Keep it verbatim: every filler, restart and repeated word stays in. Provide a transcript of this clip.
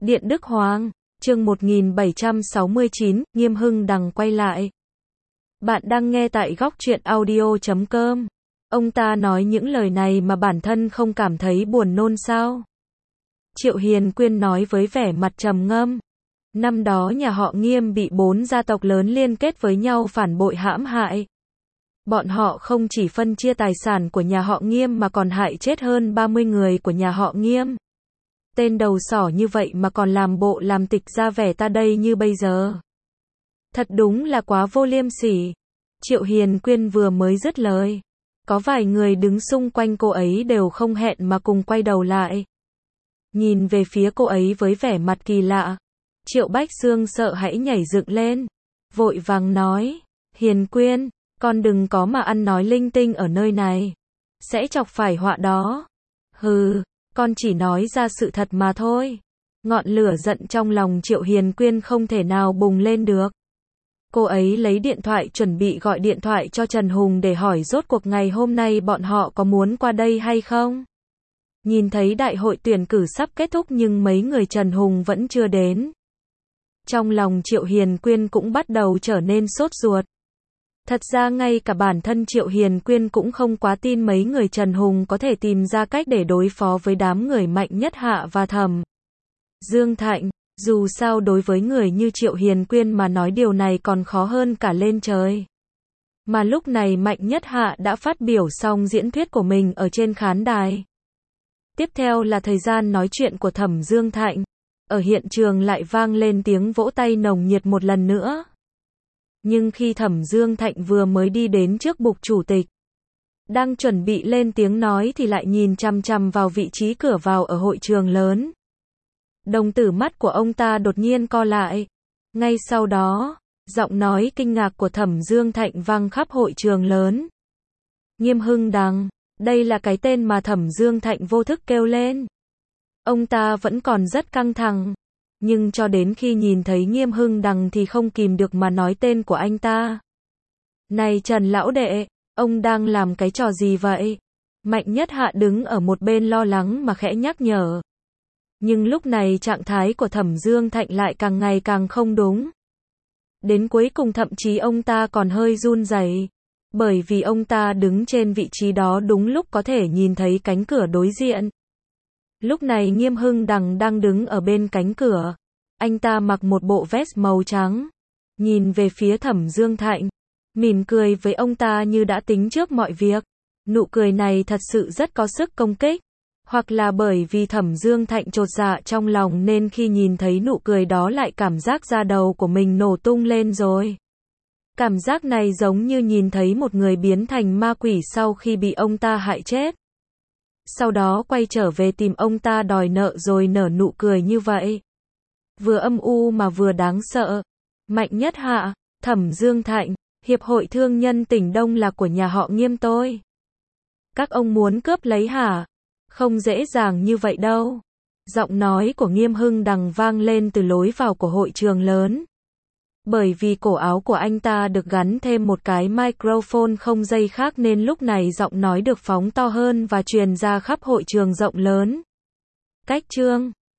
Điện Đức Hoàng, chương một nghìn bảy trăm sáu mươi chín, Nghiêm Hưng Đằng quay lại. Bạn đang nghe tại góc truyện audio chấm com. Ông ta nói những lời này mà bản thân không cảm thấy buồn nôn sao? Triệu Hiền Quyên nói với vẻ mặt trầm ngâm. Năm đó nhà họ Nghiêm bị bốn gia tộc lớn liên kết với nhau phản bội hãm hại. Bọn họ không chỉ phân chia tài sản của nhà họ Nghiêm mà còn hại chết hơn ba mươi người của nhà họ Nghiêm. Tên đầu sỏ như vậy mà còn làm bộ làm tịch ra vẻ ta đây như bây giờ. Thật đúng là quá vô liêm sỉ. Triệu Hiền Quyên vừa mới dứt lời. Có vài người đứng xung quanh cô ấy đều không hẹn mà cùng quay đầu lại. Nhìn về phía cô ấy với vẻ mặt kỳ lạ. Triệu Bách Xương sợ hãi nhảy dựng lên. Vội vàng nói. Hiền Quyên, con đừng có mà ăn nói linh tinh ở nơi này. Sẽ chọc phải họa đó. Hừ. Con chỉ nói ra sự thật mà thôi. Ngọn lửa giận trong lòng Triệu Hiền Quyên không thể nào bùng lên được. Cô ấy lấy điện thoại chuẩn bị gọi điện thoại cho Trần Hùng để hỏi rốt cuộc ngày hôm nay bọn họ có muốn qua đây hay không. Nhìn thấy đại hội tuyển cử sắp kết thúc nhưng mấy người Trần Hùng vẫn chưa đến. Trong lòng Triệu Hiền Quyên cũng bắt đầu trở nên sốt ruột. Thật ra ngay cả bản thân Triệu Hiền Quyên cũng không quá tin mấy người Trần Hùng có thể tìm ra cách để đối phó với đám người Mạnh Nhất Hạ và Thẩm Dương Thạnh. Dù sao đối với người như Triệu Hiền Quyên mà nói điều này còn khó hơn cả lên trời. Mà lúc này Mạnh Nhất Hạ đã phát biểu xong diễn thuyết của mình ở trên khán đài. Tiếp theo là thời gian nói chuyện của Thẩm Dương Thạnh. Ở hiện trường lại vang lên tiếng vỗ tay nồng nhiệt một lần nữa. Nhưng khi Thẩm Dương Thạnh vừa mới đi đến trước bục chủ tịch, đang chuẩn bị lên tiếng nói thì lại nhìn chằm chằm vào vị trí cửa vào ở hội trường lớn. Đồng tử mắt của ông ta đột nhiên co lại. Ngay sau đó, giọng nói kinh ngạc của Thẩm Dương Thạnh vang khắp hội trường lớn. Nghiêm Hưng Đằng, đây là cái tên mà Thẩm Dương Thạnh vô thức kêu lên. Ông ta vẫn còn rất căng thẳng. Nhưng cho đến khi nhìn thấy Nghiêm Hưng Đằng thì không kìm được mà nói tên của anh ta. Này Trần lão đệ, ông đang làm cái trò gì vậy? Mạnh Nhất Hạ đứng ở một bên lo lắng mà khẽ nhắc nhở. Nhưng lúc này trạng thái của Thẩm Dương Thạnh lại càng ngày càng không đúng. Đến cuối cùng thậm chí ông ta còn hơi run rẩy, bởi vì ông ta đứng trên vị trí đó đúng lúc có thể nhìn thấy cánh cửa đối diện. Lúc này Nghiêm Hưng Đằng đang đứng ở bên cánh cửa. Anh ta mặc một bộ vest màu trắng. Nhìn về phía Thẩm Dương Thạnh. Mỉm cười với ông ta như đã tính trước mọi việc. Nụ cười này thật sự rất có sức công kích. Hoặc là bởi vì Thẩm Dương Thạnh chột dạ trong lòng nên khi nhìn thấy nụ cười đó lại cảm giác da đầu của mình nổ tung lên rồi. Cảm giác này giống như nhìn thấy một người biến thành ma quỷ sau khi bị ông ta hại chết. Sau đó quay trở về tìm ông ta đòi nợ rồi nở nụ cười như vậy. Vừa âm u mà vừa đáng sợ. Mạnh Nhất Hạ, Thẩm Dương Thạnh, Hiệp hội Thương nhân tỉnh Đông là của nhà họ Nghiêm tôi. Các ông muốn cướp lấy hả? Không dễ dàng như vậy đâu. Giọng nói của Nghiêm Hưng Đằng vang lên từ lối vào của hội trường lớn. Bởi vì cổ áo của anh ta được gắn thêm một cái microphone không dây khác nên lúc này giọng nói được phóng to hơn và truyền ra khắp hội trường rộng lớn. Cách chương